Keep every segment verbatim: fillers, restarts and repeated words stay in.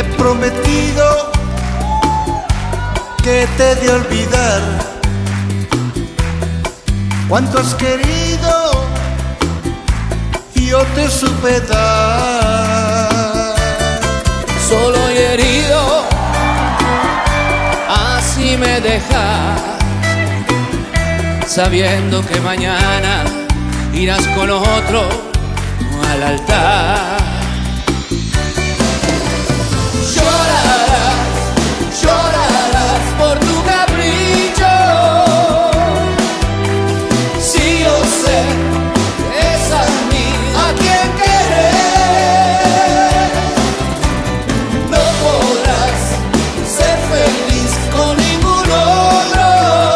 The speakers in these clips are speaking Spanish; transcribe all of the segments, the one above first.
prometido que te he de olvidar cuánto has querido, yo te supe dar. Solo y herido, así me dejas, sabiendo que mañana irás con otro al altar. Llorarás, llorarás por tu capricho, si yo sé que es a mí a quien querer. No podrás ser feliz con ningún otro,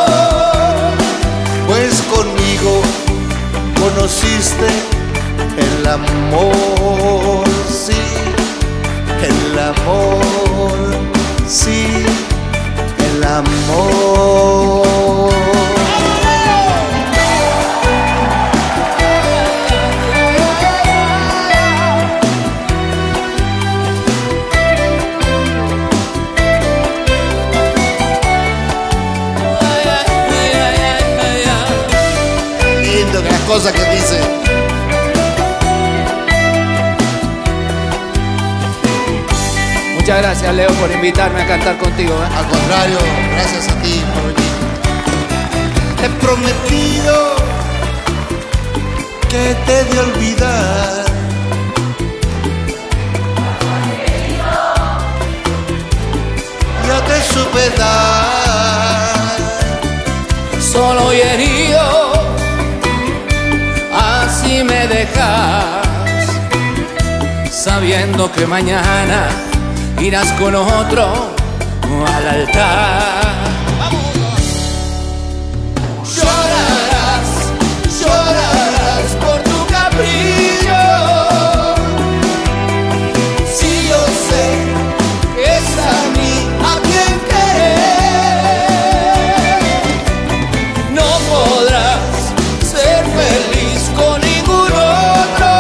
pues conmigo conociste el amor, sí, el amor, sí, el amor. Lindo que las cosas que dice. Muchas gracias, Leo, por invitarme a cantar contigo, ¿eh? Al contrario, gracias a ti por venir. Te he prometido que te he de olvidar yo te supe dar. Solo y herido, así me dejas, sabiendo que mañana irás con otro al altar. Llorarás, llorarás por tu capricho, si yo sé que es a mí a quien querer. No podrás ser feliz con ningún otro,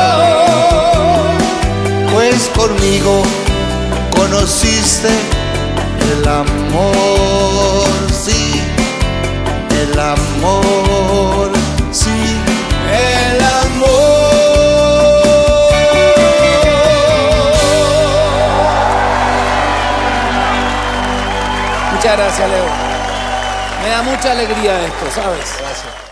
Pues conmigo conociste el amor, sí, el amor, sí, el amor. Muchas gracias, Leo. Me da mucha alegría esto, ¿sabes? Gracias.